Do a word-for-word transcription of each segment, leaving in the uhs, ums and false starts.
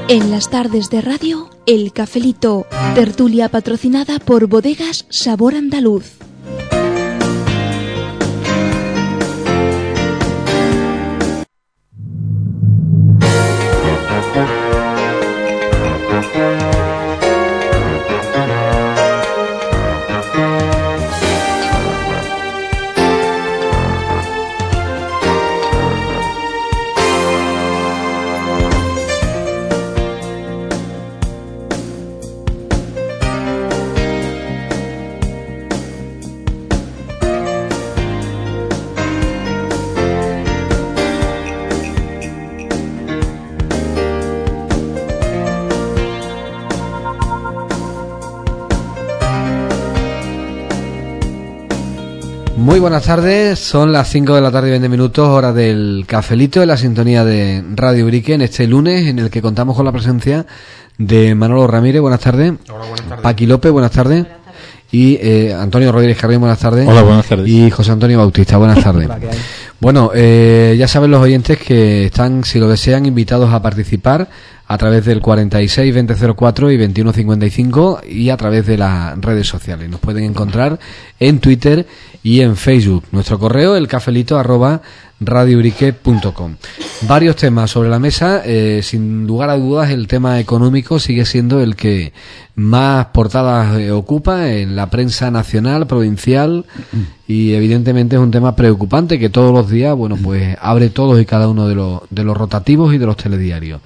En las tardes de radio, El Cafelito, tertulia patrocinada por Bodegas Sabor Andaluz. Muy buenas tardes, son las cinco de la tarde y veinte minutos, hora del Cafelito, en la sintonía de Radio Brique, en este lunes en el que contamos con la presencia de Manolo Ramírez, buenas tardes. Hola, buenas tardes. Paqui López, buenas tardes. Buenas tardes. Y eh, Antonio Rodríguez Carrión, buenas tardes. Hola, buenas tardes. Y José Antonio Bautista, buenas tardes. Hola, ¿qué hay? Bueno, eh, ya saben los oyentes que están, si lo desean, invitados a participar a través del cuarenta y seis veinte cero cuatro y veintiuno cincuenta y cinco y a través de las redes sociales. Nos pueden encontrar en Twitter y en Facebook. Nuestro correo, elcafelito arroba radiobrique punto com. Varios temas sobre la mesa. Eh, sin lugar a dudas, el tema económico sigue siendo el que más portadas eh, ocupa en la prensa nacional, provincial, y evidentemente es un tema preocupante que todos los días, bueno, pues abre todos y cada uno de los, de los rotativos y de los telediarios.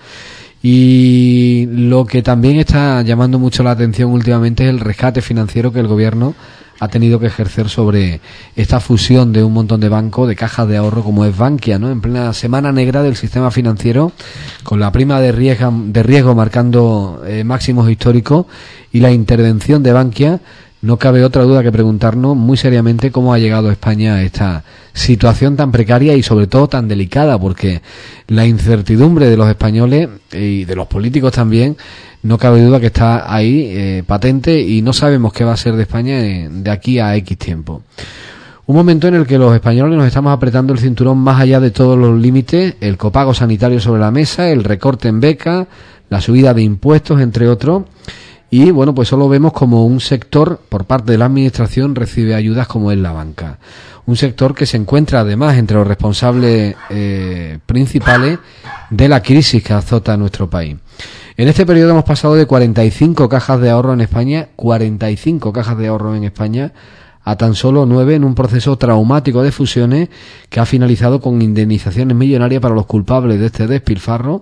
Y lo que también está llamando mucho la atención últimamente es el rescate financiero que el gobierno ha tenido que ejercer sobre esta fusión de un montón de bancos, de cajas de ahorro como es Bankia, ¿no? En plena semana negra del sistema financiero, con la prima de riesgo, de riesgo marcando eh, máximos históricos y la intervención de Bankia, no cabe otra duda que preguntarnos muy seriamente cómo ha llegado España a esta situación tan precaria y sobre todo tan delicada, porque la incertidumbre de los españoles y de los políticos también, no cabe duda que está ahí eh, patente y no sabemos qué va a ser de España eh, de aquí a X tiempo. Un momento en el que los españoles nos estamos apretando el cinturón más allá de todos los límites, el copago sanitario sobre la mesa, el recorte en beca, la subida de impuestos, entre otros. Y bueno, pues solo vemos como un sector por parte de la administración recibe ayudas como es la banca. Un sector que se encuentra además entre los responsables eh, principales de la crisis que azota a nuestro país. En este periodo hemos pasado de cuarenta y cinco cajas de ahorro en España, cuarenta y cinco cajas de ahorro en España, a tan solo nueve en un proceso traumático de fusiones que ha finalizado con indemnizaciones millonarias para los culpables de este despilfarro.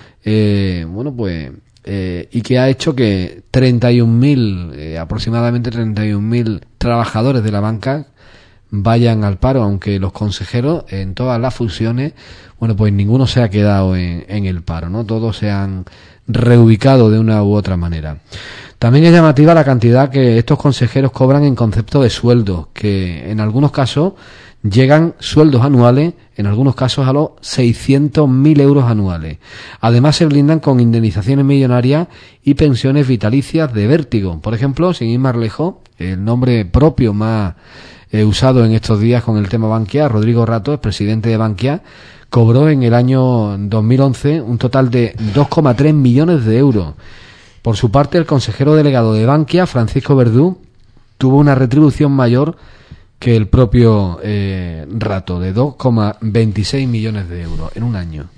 Eh, bueno, pues... Eh, y que ha hecho que treinta y un mil, eh, aproximadamente treinta y un mil trabajadores de la banca vayan al paro, aunque los consejeros en todas las fusiones, bueno, pues ninguno se ha quedado en, en el paro, ¿no? Todos se han reubicado de una u otra manera. También es llamativa la cantidad que estos consejeros cobran en concepto de sueldos, que en algunos casos llegan sueldos anuales, en algunos casos a los seiscientos mil euros anuales. Además se blindan con indemnizaciones millonarias y pensiones vitalicias de vértigo. Por ejemplo, sin ir más lejos, el nombre propio más eh, usado en estos días con el tema Bankia, Rodrigo Rato, el presidente de Bankia, cobró en el año dos mil once un total de dos coma tres millones de euros. Por su parte, el consejero delegado de Bankia, Francisco Verdú, tuvo una retribución mayor que el propio eh, Rato, de dos coma veintiséis millones de euros en un año.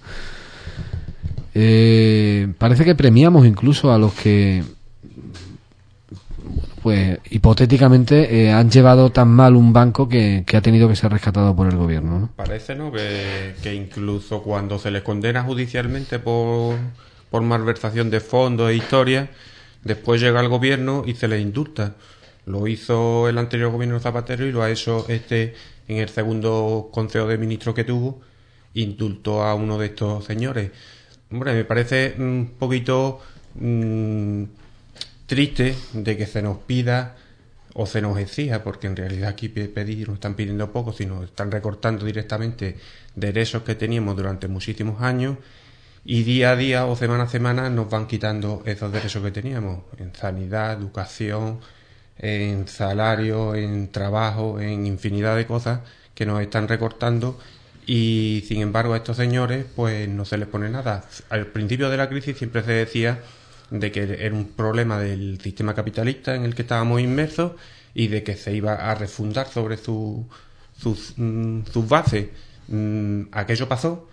Eh, parece que premiamos incluso a los que, pues, hipotéticamente eh, han llevado tan mal un banco que, que ha tenido que ser rescatado por el gobierno, ¿no? Parece, ¿no?, que, que incluso cuando se les condena judicialmente por, por malversación de fondos e historias, después llega el gobierno y se les indulta. Lo hizo el anterior gobierno Zapatero y lo ha hecho este en el segundo consejo de ministros que tuvo, indultó a uno de estos señores. Hombre, me parece un poquito mmm, triste de que se nos pida o se nos exija, porque en realidad aquí pedir no están pidiendo poco, sino están recortando directamente derechos que teníamos durante muchísimos años, y día a día o semana a semana nos van quitando esos derechos que teníamos en sanidad, educación, en salario, en trabajo, en infinidad de cosas que nos están recortando y sin embargo a estos señores pues no se les pone nada. Al principio de la crisis siempre se decía de que era un problema del sistema capitalista en el que estábamos inmersos y de que se iba a refundar sobre su, sus, mm, sus bases. Mm, aquello pasó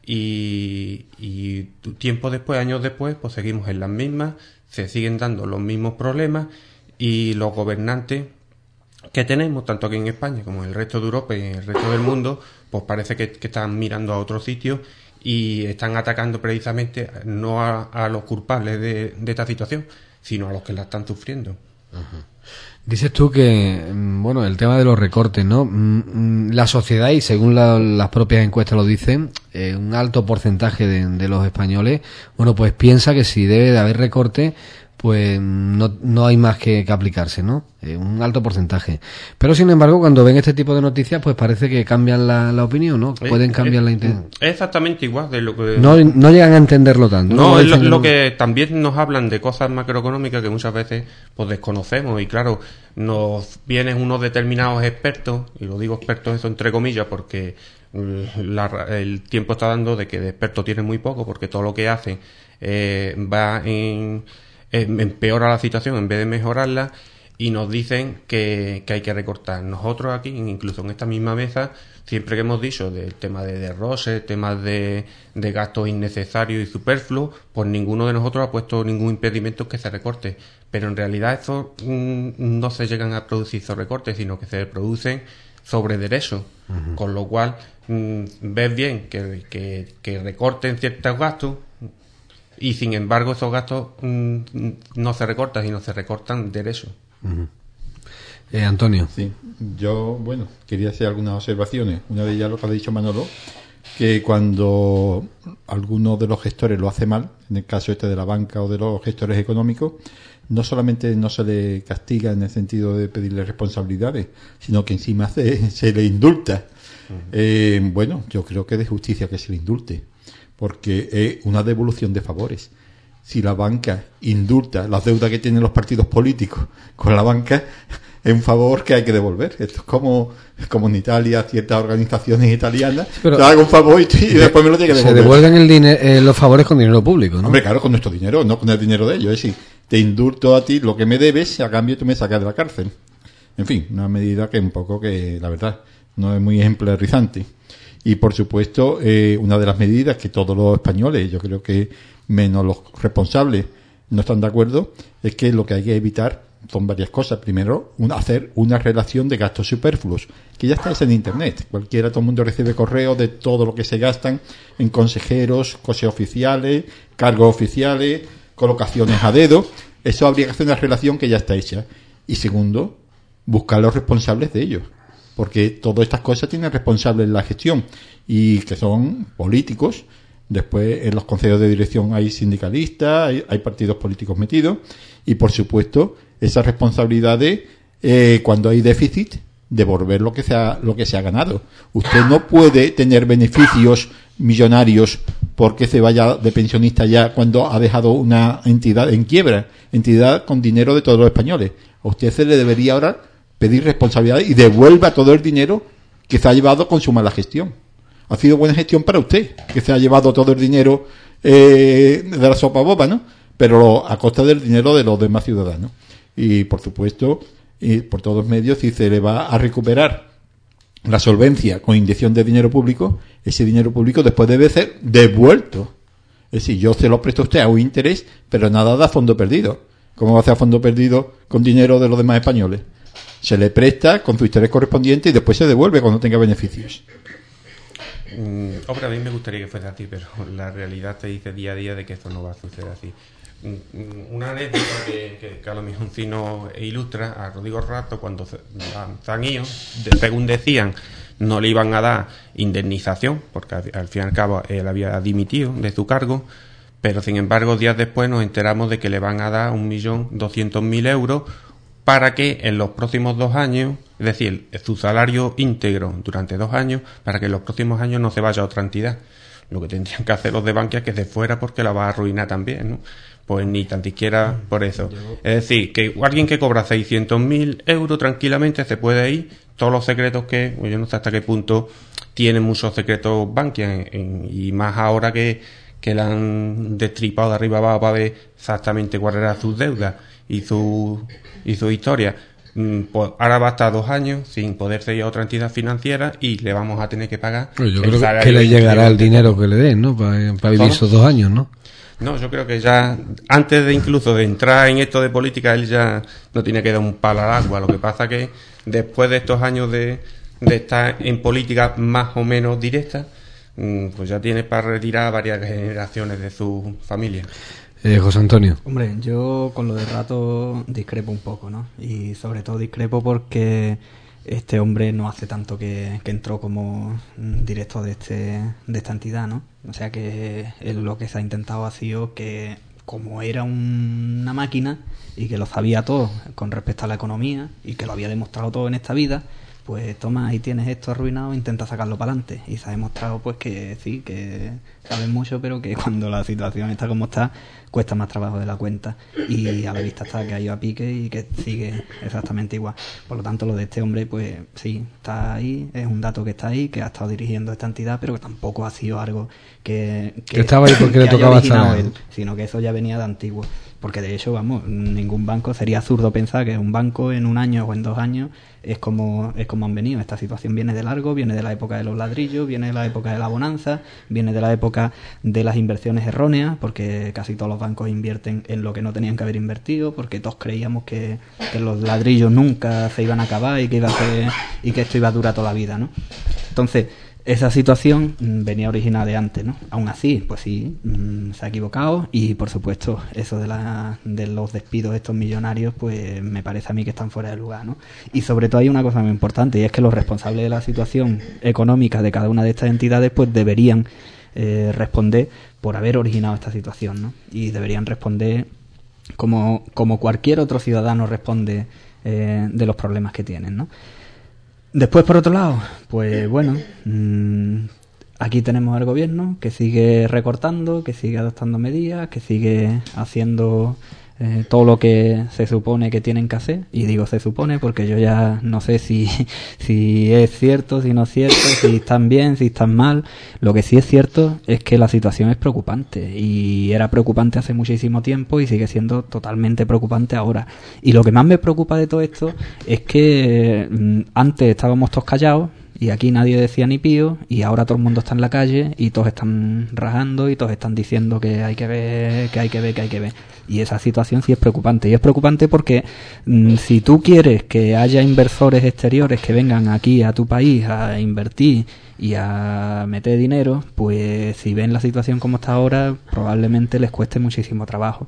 y, y tiempo después, años después, pues seguimos en las mismas, se siguen dando los mismos problemas y los gobernantes que tenemos, tanto aquí en España como en el resto de Europa y en el resto del mundo, pues parece que, que están mirando a otros sitios y están atacando precisamente no a, a los culpables de, de esta situación, sino a los que la están sufriendo. Ajá. Dices tú que, bueno, el tema de los recortes, ¿no? La sociedad, y según la, las propias encuestas lo dicen, eh, un alto porcentaje de, de los españoles, bueno, pues piensa que si debe de haber recorte, pues no, no hay más que, que aplicarse, ¿no? Eh, un alto porcentaje. Pero sin embargo, cuando ven este tipo de noticias, pues parece que cambian la, la opinión, ¿no? Pueden cambiar es, la intención. Es exactamente igual de lo que... No, no llegan a entenderlo tanto. No, no es lo, lo no... que también nos hablan de cosas macroeconómicas que muchas veces pues desconocemos y claro, nos vienen unos determinados expertos, y lo digo expertos eso entre comillas porque la, el tiempo está dando de que de expertos tienen muy poco porque todo lo que hacen eh, va en... empeora la situación en vez de mejorarla y nos dicen que, que hay que recortar. Nosotros aquí, incluso en esta misma mesa, siempre que hemos dicho del tema de derroche, temas de, de gastos innecesarios y superfluos, pues ninguno de nosotros ha puesto ningún impedimento que se recorte. Pero en realidad estos mmm, no se llegan a producir esos recortes, sino que se producen sobre derechos. Uh-huh. Con lo cual, mmm, ves bien que, que, que recorten ciertos gastos, y sin embargo esos gastos mmm, no se recortan, sino se recortan derechos. Uh-huh. eh, Antonio. Sí, yo, bueno, quería hacer algunas observaciones. Una de ellas lo que ha dicho Manolo, que cuando alguno de los gestores lo hace mal, en el caso este de la banca o de los gestores económicos, no solamente no se le castiga en el sentido de pedirle responsabilidades, sino que encima se, se le indulta. Uh-huh. Eh, bueno, yo creo que es de justicia que se le indulte, porque es una devolución de favores. Si la banca indulta las deudas que tienen los partidos políticos con la banca, es un favor que hay que devolver. Esto es como, como en Italia, ciertas organizaciones italianas, pero te hago un favor y, y después me lo tiene que devolver. Se devuelven el dinero, eh, los favores con dinero público, ¿no? Hombre, claro, con nuestro dinero, no con el dinero de ellos. Es decir, te indulto a ti lo que me debes, a cambio tú me sacas de la cárcel. En fin, una medida que un poco que, la verdad, no es muy ejemplarizante. Y, por supuesto, eh, una de las medidas que todos los españoles, yo creo que menos los responsables, no están de acuerdo, es que lo que hay que evitar son varias cosas. Primero, un, hacer una relación de gastos superfluos, que ya está en Internet. Cualquiera, todo el mundo recibe correos de todo lo que se gastan en consejeros, cosas oficiales, cargos oficiales, colocaciones a dedo. Eso habría que hacer una relación que ya está hecha. Y segundo, buscar los responsables de ello. Porque todas estas cosas tienen responsables en la gestión y que son políticos. Después en los consejos de dirección hay sindicalistas, hay, hay partidos políticos metidos y por supuesto esas responsabilidades eh, cuando hay déficit devolver lo que se ha, lo que se ha ganado. Usted no puede tener beneficios millonarios porque se vaya de pensionista ya cuando ha dejado una entidad en quiebra, entidad con dinero de todos los españoles. A usted se le debería ahora pedir responsabilidad y devuelva todo el dinero que se ha llevado con su mala gestión. Ha sido buena gestión para usted, que se ha llevado todo el dinero eh, de la sopa boba, ¿no? Pero a costa del dinero de los demás ciudadanos. Y, por supuesto, y por todos medios, si se le va a recuperar la solvencia con inyección de dinero público, ese dinero público después debe ser devuelto. Es decir, yo se lo presto a usted a un interés, pero nada da fondo perdido. ¿Cómo va a ser fondo perdido con dinero de los demás españoles? Se le presta con su interés correspondiente y después se devuelve cuando tenga beneficios. Mm, hombre, a mí me gustaría que fuese así, pero la realidad te dice día a día de que esto no va a suceder así. Mm, una anécdota que, que, que a lo mejor sí nos ilustra a Rodrigo Rato cuando se, han ido, según decían, no le iban a dar indemnización, porque al, al fin y al cabo él había dimitido de su cargo, pero sin embargo días después nos enteramos de que le van a dar un millón doscientos mil euros para que en los próximos dos años, es decir, su salario íntegro durante dos años, para que en los próximos años no se vaya a otra entidad. Lo que tendrían que hacer los de Bankia es que se fuera porque la va a arruinar también, ¿no? Pues ni tan siquiera por eso. Es decir, que alguien que cobra seiscientos mil euros tranquilamente se puede ir, todos los secretos que, pues yo no sé hasta qué punto tiene muchos secretos Bankia, en, en, y más ahora que, que la han destripado de arriba abajo para ver exactamente cuál era sus deudas y su, y su historia. Pues ahora va a estar dos años sin poder seguir a otra entidad financiera y le vamos a tener que pagar. Pues yo creo que le llegará el dinero que le den, ¿no? Para, para vivir esos dos años, ¿no? No, yo creo que ya, antes de incluso de entrar en esto de política, él ya no tiene que dar un palo al agua. Lo que pasa que después de estos años de, de estar en política más o menos directa, pues ya tiene para retirar varias generaciones de su familia. Eh, José Antonio. Hombre, yo con lo de Rato discrepo un poco, ¿no? Y sobre todo discrepo porque este hombre no hace tanto que, que entró como director de este de esta entidad, ¿no? O sea que él lo que se ha intentado ha sido que, como era un, una máquina y que lo sabía todo con respecto a la economía y que lo había demostrado todo en esta vida, pues toma, ahí tienes esto arruinado, intenta sacarlo para adelante. Y se ha demostrado pues que sí, que saben mucho, pero que cuando la situación está como está, cuesta más trabajo de la cuenta. Y a la vista está que ha ido a pique y que sigue exactamente igual. Por lo tanto, lo de este hombre, pues sí, está ahí, es un dato que está ahí, que ha estado dirigiendo esta entidad, pero que tampoco ha sido algo que, que, que estaba ahí porque le tocaba estar él, sino que eso ya venía de antiguo. Porque de hecho, vamos, ningún banco, sería absurdo pensar que un banco en un año o en dos años es como es como han venido. Esta situación viene de largo, viene de la época de los ladrillos, viene de la época de la bonanza, viene de la época de las inversiones erróneas, porque casi todos los bancos invierten en lo que no tenían que haber invertido, porque todos creíamos que, que los ladrillos nunca se iban a acabar y que iba a ser, y que esto iba a durar toda la vida, ¿no? Entonces, esa situación venía originada de antes, ¿no? Aún así, pues sí, se ha equivocado y, por supuesto, eso de, la, de los despidos de estos millonarios, pues me parece a mí que están fuera de lugar, ¿no? Y sobre todo hay una cosa muy importante, y es que los responsables de la situación económica de cada una de estas entidades, pues deberían eh, responder por haber originado esta situación, ¿no? Y deberían responder como, como cualquier otro ciudadano responde eh, de los problemas que tienen, ¿no? Después, por otro lado, pues bueno, mmm, aquí tenemos al gobierno que sigue recortando, que sigue adoptando medidas, que sigue haciendo eh, todo lo que se supone que tienen que hacer. Y digo se supone porque yo ya no sé si, si es cierto, si no es cierto, si están bien, si están mal. Lo que sí es cierto es que la situación es preocupante y era preocupante hace muchísimo tiempo y sigue siendo totalmente preocupante ahora. Y lo que más me preocupa de todo esto es que mm, antes estábamos todos callados y aquí nadie decía ni pío, y ahora todo el mundo está en la calle y todos están rajando y todos están diciendo que hay que ver, que hay que ver, que hay que ver. Y esa situación sí es preocupante. Y es preocupante porque mmm, si tú quieres que haya inversores exteriores que vengan aquí a tu país a invertir y a meter dinero, pues si ven la situación como está ahora, probablemente les cueste muchísimo trabajo.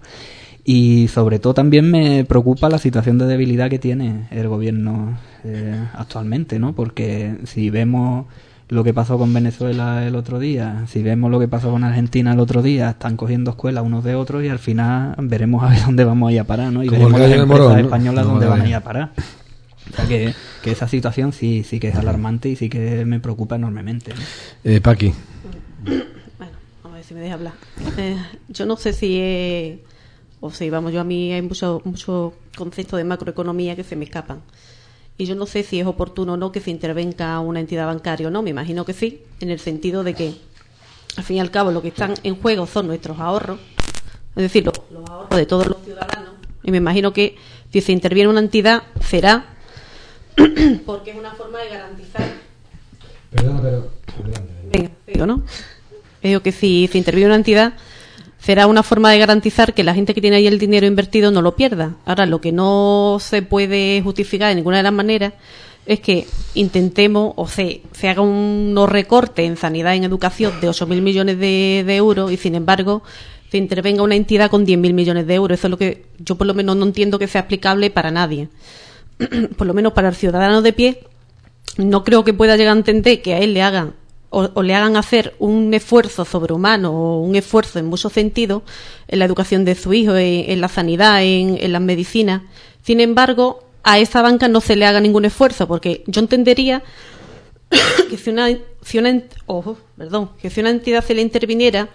Y sobre todo también me preocupa la situación de debilidad que tiene el gobierno eh, actualmente, ¿no? Porque si vemos lo que pasó con Venezuela el otro día, si vemos lo que pasó con Argentina el otro día, están cogiendo escuelas unos de otros y al final veremos a ver dónde vamos a ir a parar, ¿no? Y como veremos las empresas Morón, españolas ¿no? dónde Vale. van a ir a parar. O sea que, que esa situación sí sí que es alarmante y sí que me preocupa enormemente, ¿no? Eh, Paqui. Bueno, vamos a ver si me deja hablar. Eh, yo no sé si es... O sea, vamos, yo a mí hay muchos mucho conceptos de macroeconomía que se me escapan. Y yo no sé si es oportuno o no que se intervenga una entidad bancaria o no. Me imagino que sí, en el sentido de que, al fin y al cabo, lo que están en juego son nuestros ahorros, es decir, los, los ahorros de todos los ciudadanos. Y me imagino que si se interviene una entidad, será porque es una forma de garantizar. Perdona, pero... Venga, digo, ¿no? Digo que si se interviene una entidad, será una forma de garantizar que la gente que tiene ahí el dinero invertido no lo pierda. Ahora, lo que no se puede justificar de ninguna de las maneras es que intentemos o se, se haga unos recortes en sanidad y en educación de ocho mil millones de, de euros y, sin embargo, se intervenga una entidad con diez mil millones de euros. Eso es lo que yo, por lo menos, no entiendo que sea aplicable para nadie. Por lo menos para el ciudadano de pie, no creo que pueda llegar a entender que a él le hagan O, o le hagan hacer un esfuerzo sobrehumano o un esfuerzo en muchos sentidos en la educación de su hijo, en, en la sanidad, en, en las medicinas. Sin embargo, a esa banca no se le haga ningún esfuerzo, porque yo entendería que si una, si una, ojo, perdón, que si una entidad se le interviniera,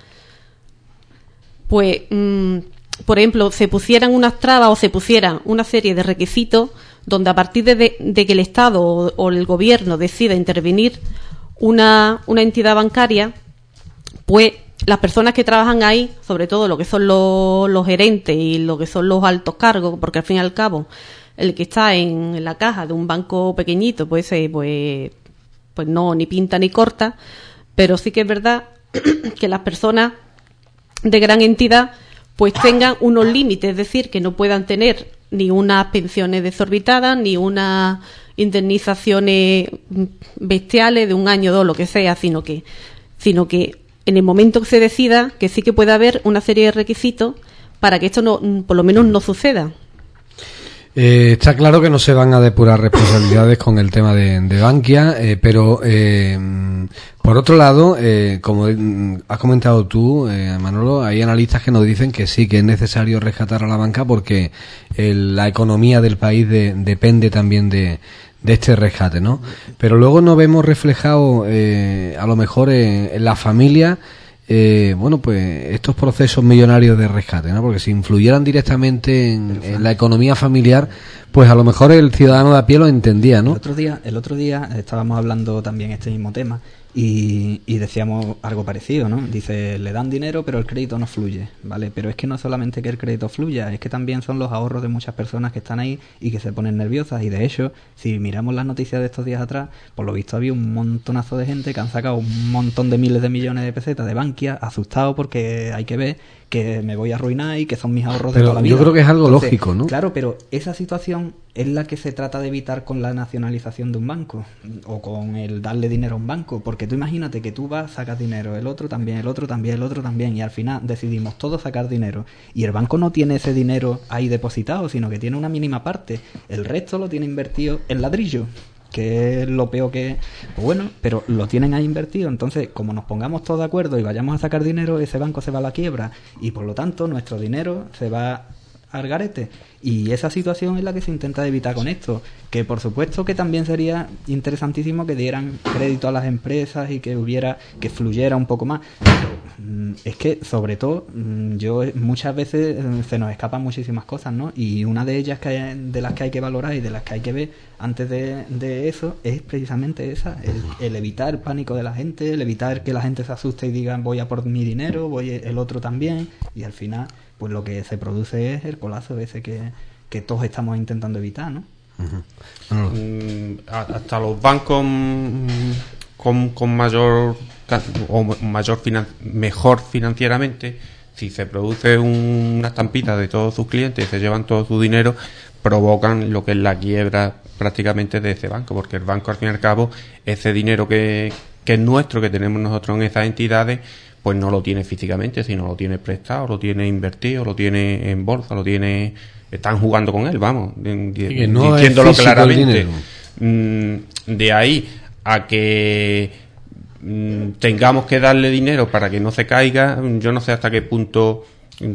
pues, mmm, por ejemplo, se pusieran unas trabas o se pusieran una serie de requisitos donde, a partir de, de, de que el Estado o, o el gobierno decida intervenir una, una entidad bancaria, pues las personas que trabajan ahí, sobre todo lo que son los, los gerentes y lo que son los altos cargos, porque al fin y al cabo el que está en, en la caja de un banco pequeñito, pues, eh, pues, pues no, ni pinta ni corta, pero sí que es verdad que las personas de gran entidad pues tengan unos límites, es decir, que no puedan tener ni unas pensiones desorbitadas, ni unas indemnizaciones bestiales de un año o dos, lo que sea, sino que, sino que en el momento que se decida, que sí que puede haber una serie de requisitos para que esto no, por lo menos no suceda. Eh, está claro que no se van a depurar responsabilidades con el tema de, de Bankia, eh, pero eh, por otro lado, eh, como has comentado tú, eh, Manolo, hay analistas que nos dicen que sí, que es necesario rescatar a la banca porque el, la economía del país de, depende también de, de este rescate, ¿no? Pero luego nos vemos reflejado, eh, a lo mejor en, en la familia, Eh, bueno, pues estos procesos millonarios de rescate, ¿no? Porque si influyeran directamente en, en la economía familiar, pues a lo mejor el ciudadano de a pie lo entendía, ¿no? El otro día, el otro día estábamos hablando también este mismo tema y, y decíamos algo parecido, ¿no? Dice, le dan dinero pero el crédito no fluye, ¿vale? Pero es que no solamente que el crédito fluya, es que también son los ahorros de muchas personas que están ahí y que se ponen nerviosas. Y de hecho, si miramos las noticias de estos días atrás, por lo visto había un montonazo de gente que han sacado un montón de miles de millones de pesetas de Bankia, asustados porque hay que ver que me voy a arruinar y que son mis ahorros pero de toda la vida. Yo creo que es algo Entonces, lógico, ¿no? Claro, pero esa situación es la que se trata de evitar con la nacionalización de un banco o con el darle dinero a un banco, porque tú imagínate que tú vas, sacas dinero, el otro también, el otro también, el otro también, y al final decidimos todos sacar dinero y el banco no tiene ese dinero ahí depositado, sino que tiene una mínima parte, el resto lo tiene invertido en ladrillo, que es lo peor que... Pues bueno, pero lo tienen ahí invertido, entonces como nos pongamos todos de acuerdo y vayamos a sacar dinero, ese banco se va a la quiebra y por lo tanto nuestro dinero se va al garete. Y esa situación es la que se intenta evitar con esto, que por supuesto que también sería interesantísimo que dieran crédito a las empresas y que hubiera, que fluyera un poco más, pero mm, es que sobre todo mm, yo muchas veces eh, se nos escapan muchísimas cosas, ¿no? Y una de ellas que hay, de las que hay que valorar y de las que hay que ver antes de, de eso es precisamente esa, el, el evitar el pánico de la gente, el evitar que la gente se asuste y digan voy a por mi dinero, voy el otro también, y al final pues lo que se produce es el colapso ese que, que todos estamos intentando evitar, ¿no? Uh-huh. Uh-huh. Mm, hasta los bancos mm, con, con mayor o mayor finan, mejor financieramente, si se produce un, una estampita de todos sus clientes y se llevan todo su dinero, provocan lo que es la quiebra prácticamente de ese banco, porque el banco al fin y al cabo ese dinero que, que es nuestro, que tenemos nosotros en esas entidades, pues no lo tiene físicamente, sino lo tiene prestado, lo tiene invertido, lo tiene en bolsa, lo tiene... Están jugando con él, vamos, sí, no diciéndolo claramente. Mm, de ahí a que mm, tengamos que darle dinero para que no se caiga, yo no sé hasta qué punto... Mm,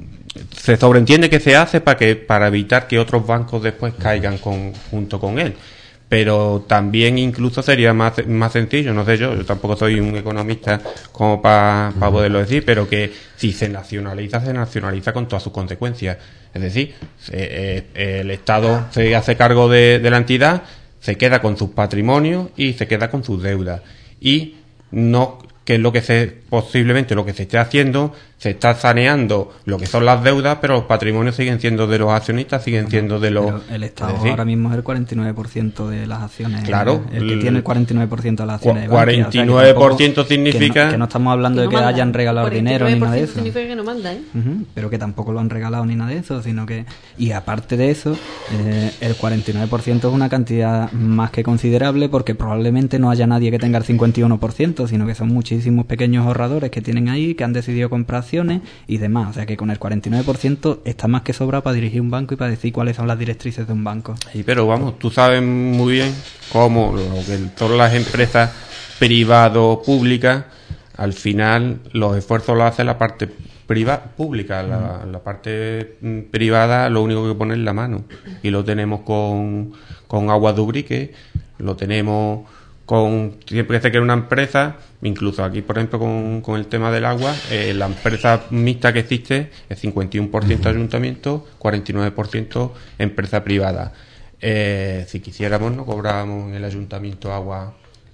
se sobreentiende que se hace para que para evitar que otros bancos después caigan con, junto con él. Pero también incluso sería más más sencillo, no sé yo, yo tampoco soy un economista como para pa poderlo decir, pero que si se nacionaliza, se nacionaliza con todas sus consecuencias. Es decir, eh, eh, el Estado se hace cargo de, de la entidad, se queda con sus patrimonios y se queda con sus deudas. Y no, que es lo que se, posiblemente lo que se esté haciendo, se está saneando lo que son las deudas, pero los patrimonios siguen siendo de los accionistas, siguen siendo de los... Pero el Estado es decir, ahora mismo es el cuarenta y nueve por ciento de las acciones. Claro. El, el que tiene el cuarenta y nueve por ciento de las acciones. cuarenta y nueve por ciento de Bankia, o sea, que tampoco, significa... Que no, que no estamos hablando que de no que manda. hayan regalado dinero ni nada de eso. Significa que no manda, ¿eh? Uh-huh, pero que tampoco lo han regalado ni nada de eso, sino que... Y aparte de eso, eh, el cuarenta y nueve por ciento es una cantidad más que considerable porque probablemente no haya nadie que tenga el cincuenta y uno por ciento, sino que son muchísimos pequeños ahorradores que tienen ahí, que han decidido comprar acciones y demás. O sea que con el cuarenta y nueve por ciento está más que sobra para dirigir un banco y para decir cuáles son las directrices de un banco. Sí, pero vamos, tú sabes muy bien cómo lo que todas las empresas privado-públicas, al final los esfuerzos los hace la parte priva pública, la, la parte mm, privada lo único que pone es la mano. Y lo tenemos con, con Aguas de Ubrique, lo tenemos con siempre que se crea una empresa, incluso aquí por ejemplo con, con el tema del agua, eh, la empresa mixta que existe es cincuenta y uno por ciento ayuntamiento, cuarenta y nueve por ciento empresa privada. Eh, si quisiéramos no cobrábamos en el ayuntamiento agua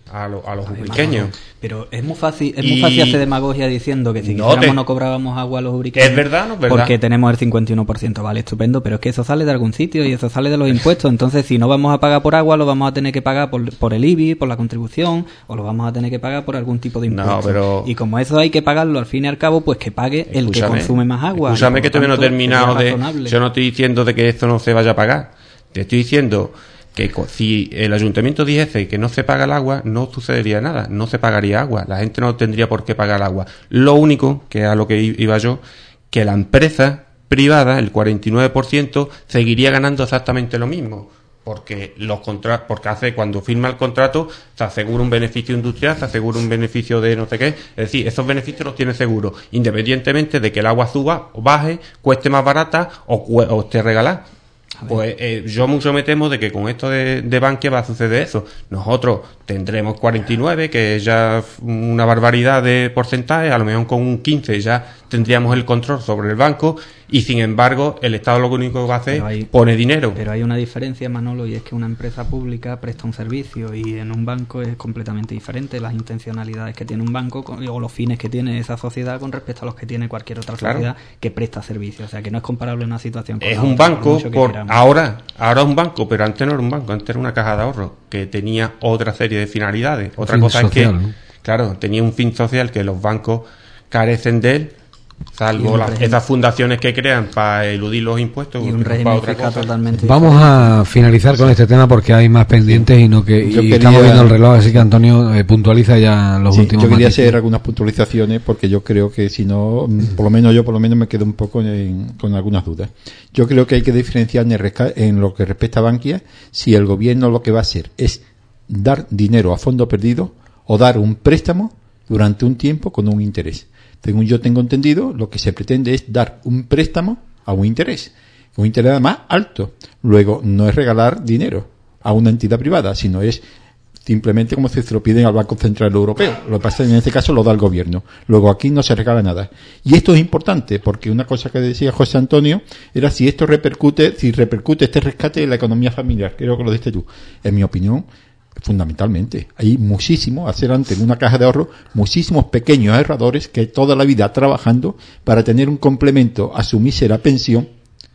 a, lo, a los Ay, ubriqueños. Pero es muy fácil, es Y- muy fácil hacer demagogia diciendo que si No quisiéramos te- no cobrábamos agua a los ubriqueños. Es verdad, ¿no? Es verdad. Porque tenemos el cincuenta y uno por ciento, vale, estupendo, pero es que eso sale de algún sitio y eso sale de los impuestos. Entonces, si no vamos a pagar por agua, lo vamos a tener que pagar por, por el I B I, por la contribución, o lo vamos a tener que pagar por algún tipo de No, impuesto. pero- Y como eso hay que pagarlo al fin y al cabo, pues que pague el que Escúchame, consume más agua. Escúchame Y, que por todavía no he tanto, terminado sería de... razonable. Yo no estoy diciendo de que esto no se vaya a pagar. Te estoy diciendo que co- si el ayuntamiento dijese que no se paga el agua, no sucedería nada, no se pagaría agua, la gente no tendría por qué pagar el agua. Lo único, que a lo que i- iba yo, que la empresa privada, el cuarenta y nueve por ciento, seguiría ganando exactamente lo mismo. Porque los contra porque hace cuando firma el contrato se asegura un beneficio industrial, se asegura un beneficio de no sé qué, es decir, esos beneficios los tiene seguro, independientemente de que el agua suba o baje, cueste más barata o, cue- o esté regalada. Pues eh, yo mucho me temo de que con esto de, de Bankia va a suceder eso. Nosotros tendremos cuarenta y nueve, que es ya una barbaridad de porcentaje, a lo mejor con un quince ya tendríamos el control sobre el banco, y sin embargo el Estado lo único que va a hacer Pero hay- pone dinero. Pero hay una diferencia, Manolo, y es que una empresa pública presta un servicio y en un banco es completamente diferente las intencionalidades que tiene un banco con- o los fines que tiene esa sociedad con respecto a los que tiene cualquier otra Claro. sociedad que presta servicio. O sea, que no es comparable una situación con Es la un otra, banco, mucho que por queramos. ahora, ahora es un banco, pero antes no era un banco, antes era una caja de ahorros que tenía otra serie de finalidades. Otra fin cosa social, es que, ¿no? claro, tenía un fin social que los bancos carecen de él, Y salvo un las, régimen- esas fundaciones que crean para eludir los impuestos y o un para régimen otra fiscal cosa. totalmente Vamos a finalizar con este tema porque hay más pendientes y no que y Yo quería- estamos viendo el reloj, así que Antonio eh, puntualiza ya los Sí, últimos yo quería matices. hacer algunas puntualizaciones porque yo creo que si no, mm, por lo menos yo por lo menos me quedo un poco en- con algunas dudas. Yo creo que hay que diferenciar en, el resca- en lo que respecta a Bankia si el gobierno lo que va a hacer es dar dinero a fondo perdido o dar un préstamo durante un tiempo con un interés. Según yo tengo entendido, lo que se pretende es dar un préstamo a un interés, un interés además alto. Luego, no es regalar dinero a una entidad privada, sino es simplemente como si se lo piden al Banco Central Europeo. Lo que pasa es que en este caso lo da el gobierno. Luego aquí no se regala nada. Y esto es importante porque una cosa que decía José Antonio era si esto repercute, si repercute este rescate en la economía familiar. Creo que lo diste tú. En mi opinión, fundamentalmente. Hay muchísimos, hacer ante una caja de ahorro, muchísimos pequeños ahorradores que toda la vida trabajando para tener un complemento a su mísera pensión,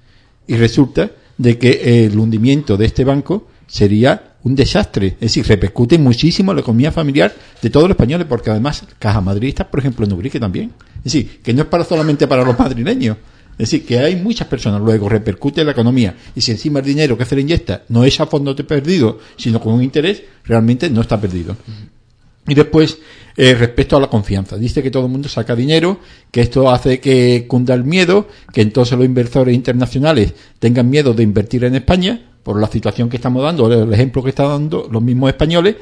y resulta de que el hundimiento de este banco sería un desastre. Es decir, repercute muchísimo en la economía familiar de todos los españoles, porque además Caja Madrid está, por ejemplo, en Ubrique también. Es decir, que no es para solamente para los madrileños. Es decir, que hay muchas personas, luego repercute en la economía, y si encima el dinero que se le inyecta no es a fondo de perdido, sino con un interés, realmente no está perdido. Y después, eh, respecto a la confianza, dice que todo el mundo saca dinero, que esto hace que cunda el miedo, que entonces los inversores internacionales tengan miedo de invertir en España, por la situación que estamos dando, el ejemplo que están dando los mismos españoles,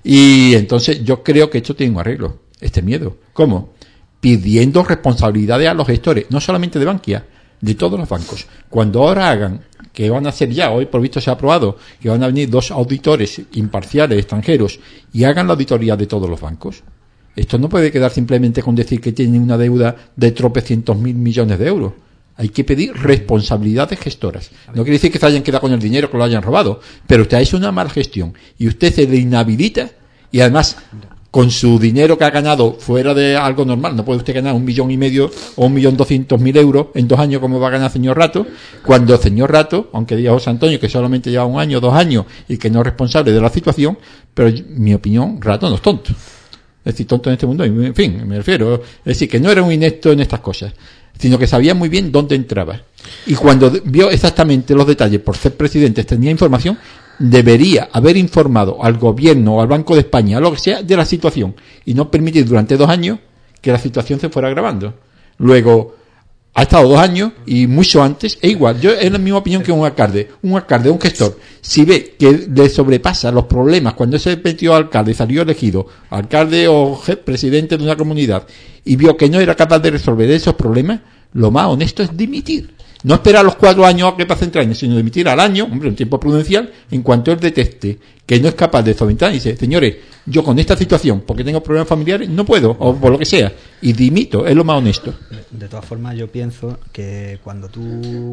y entonces yo creo que esto tiene un arreglo, este miedo. ¿Cómo? Pidiendo responsabilidades a los gestores, no solamente de Bankia, de todos los bancos. Cuando ahora hagan, que van a hacer ya, hoy por visto se ha aprobado, que van a venir dos auditores imparciales extranjeros y hagan la auditoría de todos los bancos, esto no puede quedar simplemente con decir que tienen una deuda de tropecientos mil millones de euros. Hay que pedir responsabilidades gestoras. No quiere decir que se hayan quedado con el dinero, que lo hayan robado, pero usted ha hecho una mala gestión y usted se le inhabilita, y además con su dinero que ha ganado fuera de algo normal, no puede usted ganar un millón y medio o un millón doscientos mil euros en dos años como va a ganar el señor Rato, cuando el señor Rato, aunque diga José Antonio que solamente lleva un año, dos años y que no es responsable de la situación, pero en mi opinión, Rato no es tonto. Es decir, tonto en este mundo, en fin, me refiero, es decir, que no era un inepto en estas cosas, sino que sabía muy bien dónde entraba. Y cuando vio exactamente los detalles, por ser presidente, tenía información, debería haber informado al gobierno o al Banco de España, a lo que sea, de la situación, y no permitir durante dos años que la situación se fuera agravando. Luego, ha estado dos años y mucho antes, e igual, yo es la misma opinión que un alcalde, un alcalde, un gestor, si ve que le sobrepasa los problemas cuando se metió alcalde, salió elegido, alcalde o je- presidente de una comunidad, y vio que no era capaz de resolver esos problemas, lo más honesto es dimitir. No esperar los cuatro años a que pasen tres años, sino dimitir al año, hombre, un tiempo prudencial, en cuanto él detecte que que no es capaz de solventar y dice, señores, yo con esta situación, porque tengo problemas familiares, no puedo, o por lo que sea, y dimito, es lo más honesto. De todas formas, yo pienso que cuando tú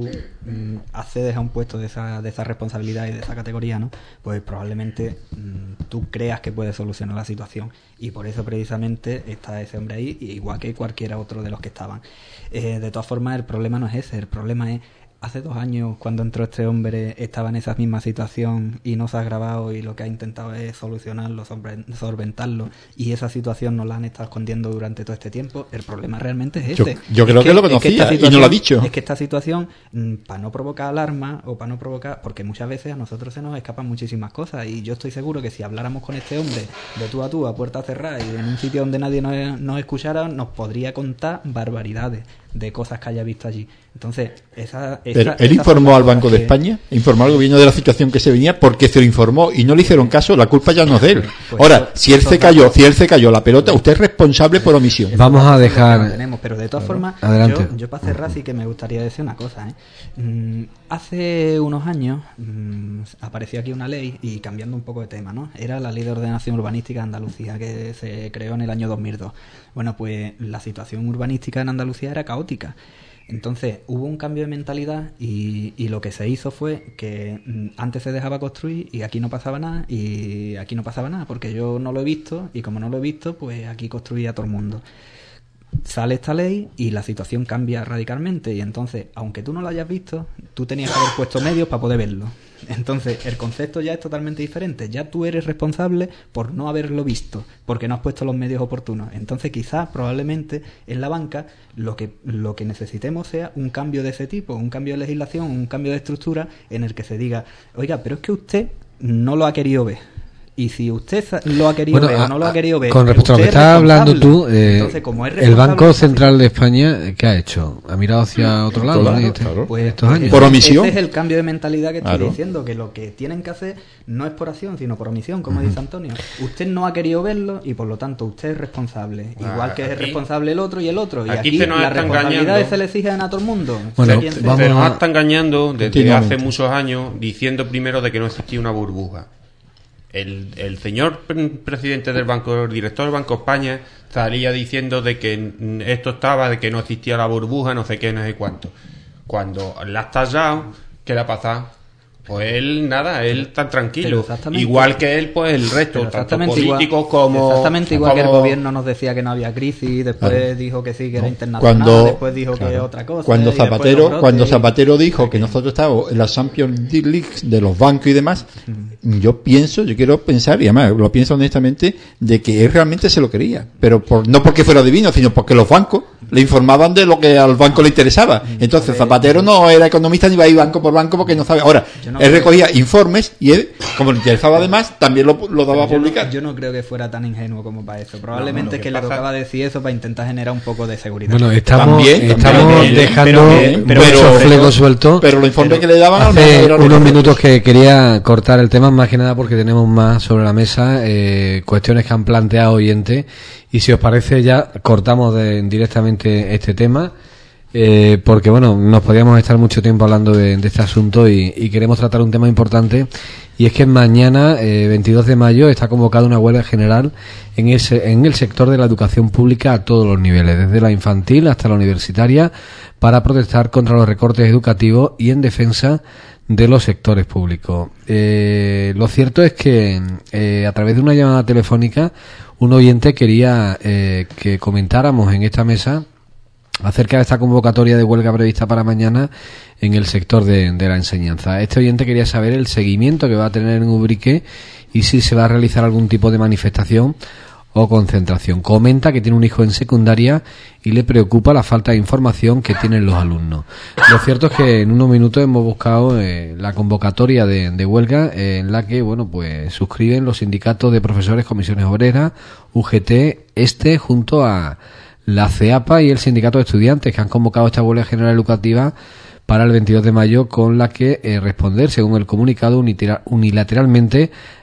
mm, accedes a un puesto de esa, de esa responsabilidad y de esa categoría, ¿no? Pues probablemente mm, tú creas que puedes solucionar la situación, y por eso precisamente está ese hombre ahí, igual que cualquiera otro de los que estaban. Eh, de todas formas, el problema no es ese, el problema es hace dos años, cuando entró este hombre, estaba en esa misma situación y no se ha agravado, y lo que ha intentado es solucionarlo, solventarlo, y esa situación nos la han estado escondiendo durante todo este tiempo. El problema realmente es ese. Yo, yo creo es que, que lo conocía es que y no lo ha dicho. Es que esta situación, para no provocar alarma o para no provocar, porque muchas veces a nosotros se nos escapan muchísimas cosas, y yo estoy seguro que si habláramos con este hombre de tú a tú, a puerta cerrada, y en un sitio donde nadie nos, nos escuchara, nos podría contar barbaridades de cosas que haya visto allí. Entonces, esa, esa pero él esa informó al Banco que... de España, informó al gobierno de la situación que se venía, porque se lo informó y no le hicieron caso. La culpa ya no es de él. Pues ahora, eso, si él eso se cayó, si él se cayó la pelota, usted es responsable por omisión. Vamos a dejar. Tenemos, pero de todas formas, Adelante. yo, yo para cerrar sí que me gustaría decir una cosa. ¿eh? Mm, hace unos años mm, apareció aquí una ley, y cambiando un poco de tema, ¿no? Era la Ley de Ordenación Urbanística de Andalucía, que se creó en el año dos mil dos. Bueno, pues la situación urbanística en Andalucía era caótica. Entonces hubo un cambio de mentalidad, y, y lo que se hizo fue que mm, antes se dejaba construir y aquí no pasaba nada, y aquí no pasaba nada porque yo no lo he visto, y como no lo he visto, pues aquí construía todo el mundo. Sale esta ley y la situación cambia radicalmente, y entonces, aunque tú no lo hayas visto, tú tenías que haber puesto medios para poder verlo. Entonces el concepto ya es totalmente diferente. Ya tú eres responsable por no haberlo visto, porque no has puesto los medios oportunos. Entonces quizás, probablemente, en la banca lo que, lo que necesitemos sea un cambio de ese tipo, un cambio de legislación, un cambio de estructura, en el que se diga, oiga, pero es que usted no lo ha querido ver. Y si usted lo ha querido bueno, ver o no lo ha querido ver, con respecto a lo que estás hablando tú, eh, entonces, como es el Banco responsable, Central de España, ¿qué ha hecho? ¿Ha mirado hacia otro lado? Claro, ¿no? Este- claro. Pues, estos pues años. Por omisión. Ese es el cambio de mentalidad que estoy Claro. diciendo, que lo que tienen que hacer no es por acción, sino por omisión, como dice Antonio. Usted no ha querido verlo y por lo tanto usted es responsable. Ah, Igual que es aquí- responsable el otro y el otro. Y aquí aquí, se nos las está responsabilidades engañando. se le exigen a todo el mundo. Bueno, Sea quien sea. vamos Se nos a- está engañando desde Continuamente. hace muchos años, diciendo primero de que no existía una burbuja. El, el señor pre- presidente del banco, el director del Banco de España, salía diciendo de que mm, esto estaba, de que no existía la burbuja, no sé qué, no sé cuánto. Cuando la has tallado, ¿qué le ha pasado? Pues él, nada, él tan Pero tranquilo. exactamente- Igual que él, pues el resto, Pero tanto exactamente igual- políticos como... exactamente igual que el como- gobierno nos decía que no había crisis, después Claro. dijo que sí, que era internacional, Cuando, después dijo que claro, otra cosa. cuando y después Zapatero, los brotes cuando y- Zapatero dijo que nosotros estábamos en la Champions League de los bancos y demás, yo pienso, yo quiero pensar, y además lo pienso honestamente, de que él realmente se lo quería, pero por, no porque fuera divino, sino porque los bancos le informaban de lo que al banco le interesaba. Entonces Zapatero no era economista ni iba a ir banco por banco porque no sabe. Ahora, Yo no él creo- recogía informes y él, como le interesaba además, también lo, lo daba a Yo no, publicar. yo no creo que fuera tan ingenuo como para eso. Probablemente No, lo es que que le pasa- tocaba decir eso para intentar generar un poco de seguridad. Bueno, estamos, También, estamos también, dejando pero- pero- mucho pero- fleco suelto. Pero los informes que le daban al menos Hace eran unos los- minutos que quería cortar el tema, más que nada porque tenemos más sobre la mesa, eh, cuestiones que han planteado oyentes, y si os parece ya cortamos de- directamente este tema, eh, porque bueno, nos podríamos estar mucho tiempo hablando de, de este asunto, y, y queremos tratar un tema importante, y es que mañana, eh, veintidós de mayo, está convocada una huelga general en el, se- en el sector de la educación pública a todos los niveles, desde la infantil hasta la universitaria, para protestar contra los recortes educativos y en defensa de los sectores públicos. Eh, lo cierto es que eh, a través de una llamada telefónica un oyente quería eh, que comentáramos en esta mesa acerca de esta convocatoria de huelga prevista para mañana en el sector de, de la enseñanza. Este oyente quería saber el seguimiento que va a tener en Ubrique y si se va a realizar algún tipo de manifestación o concentración. Comenta que tiene un hijo en secundaria y le preocupa la falta de información que tienen los alumnos. Lo cierto es que en unos minutos hemos buscado eh, la convocatoria de, de huelga, eh, en la que bueno pues suscriben los sindicatos de profesores, comisiones obreras, U G T, este junto a la CEAPA y el sindicato de estudiantes, que han convocado esta huelga general educativa para el veintidós de mayo, con la que eh, responder, según el comunicado, unitera- unilateralmente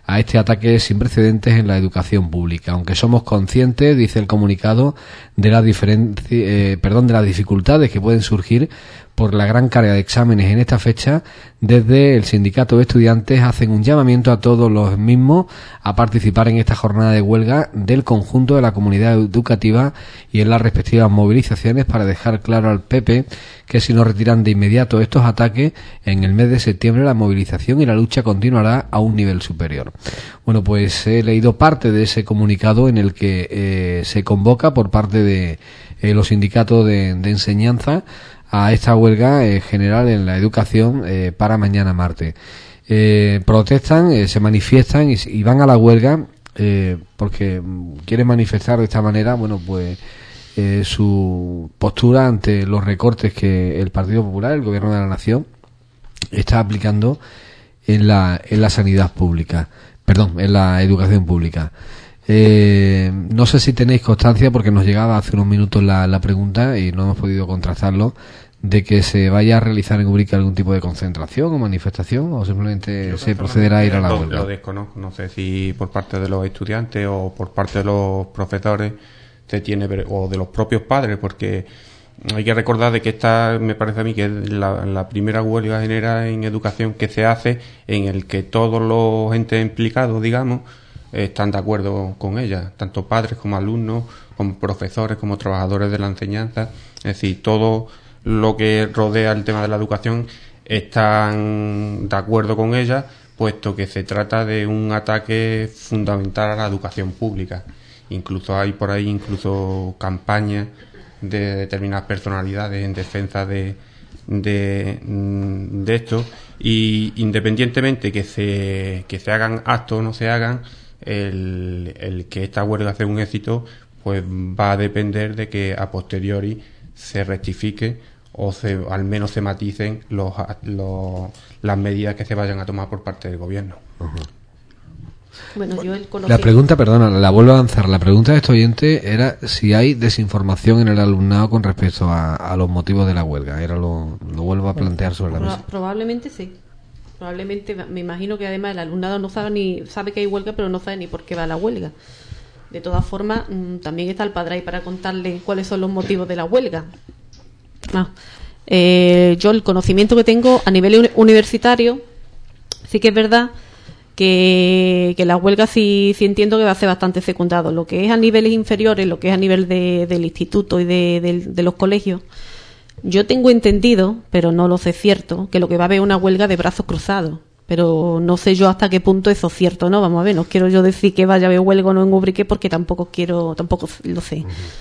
a este ataque sin precedentes en la educación pública. Aunque somos conscientes, dice el comunicado, de la diferencia, eh, perdón, de las dificultades que pueden surgir por la gran carga de exámenes en esta fecha, desde el sindicato de estudiantes hacen un llamamiento a todos los mismos a participar en esta jornada de huelga del conjunto de la comunidad educativa y en las respectivas movilizaciones, para dejar claro al P P que si no retiran de inmediato estos ataques, en el mes de septiembre la movilización y la lucha continuará a un nivel superior. Bueno, pues he leído parte de ese comunicado en el que eh, se convoca por parte de eh, los sindicatos de, de enseñanza a esta huelga eh, general en la educación eh, para mañana martes. Eh, protestan, eh, se manifiestan y, y van a la huelga eh, porque quieren manifestar de esta manera, bueno, pues eh, su postura ante los recortes que el Partido Popular, el Gobierno de la Nación, está aplicando en la en la sanidad pública, perdón, en la educación pública. Eh, no sé si tenéis constancia, porque nos llegaba hace unos minutos la, la pregunta y no hemos podido contrastarlo, de que se vaya a realizar en Ubrique algún tipo de concentración o manifestación, o simplemente Yo se procederá a ir a la huelga. Lo desconozco, no sé si por parte de los estudiantes o por parte de los profesores se tiene, o de los propios padres, porque hay que recordar de que esta, me parece a mí que es la, la primera huelga general en educación que se hace, en el que todos los entes implicados, digamos, están de acuerdo con ella, tanto padres como alumnos, como profesores, como trabajadores de la enseñanza. Es decir, todo lo que rodea el tema de la educación están de acuerdo con ella, puesto que se trata de un ataque fundamental a la educación pública. Incluso hay por ahí incluso campañas de determinadas personalidades en defensa de de, de esto, y independientemente que se que se hagan actos o no se hagan, el, el que esta huelga sea un éxito pues va a depender de que a posteriori se rectifique o se, al menos se maticen los, los, las medidas que se vayan a tomar por parte del gobierno. Uh-huh. Bueno, yo el la pregunta, perdona, la vuelvo a lanzar. La pregunta de este oyente era si hay desinformación en el alumnado con respecto a, a los motivos de la huelga. Era lo, lo vuelvo a plantear sobre la mesa. Probablemente sí. Probablemente, me imagino que además el alumnado no sabe ni sabe que hay huelga, pero no sabe ni por qué va la huelga. De todas formas, también está el padre ahí para contarle cuáles son los motivos de la huelga. Ah, eh, yo el conocimiento que tengo a nivel universitario, sí que es verdad que, que la huelga sí, sí entiendo que va a ser bastante secundado. Lo que es a niveles inferiores, lo que es a nivel de, del instituto y de, de, de los colegios, yo tengo entendido, pero no lo sé cierto, que lo que va a haber es una huelga de brazos cruzados. Pero no sé yo hasta qué punto eso es cierto, ¿no? Vamos a ver, no quiero yo decir que vaya a haber huelga o no en Ubrique, porque tampoco quiero, tampoco lo sé.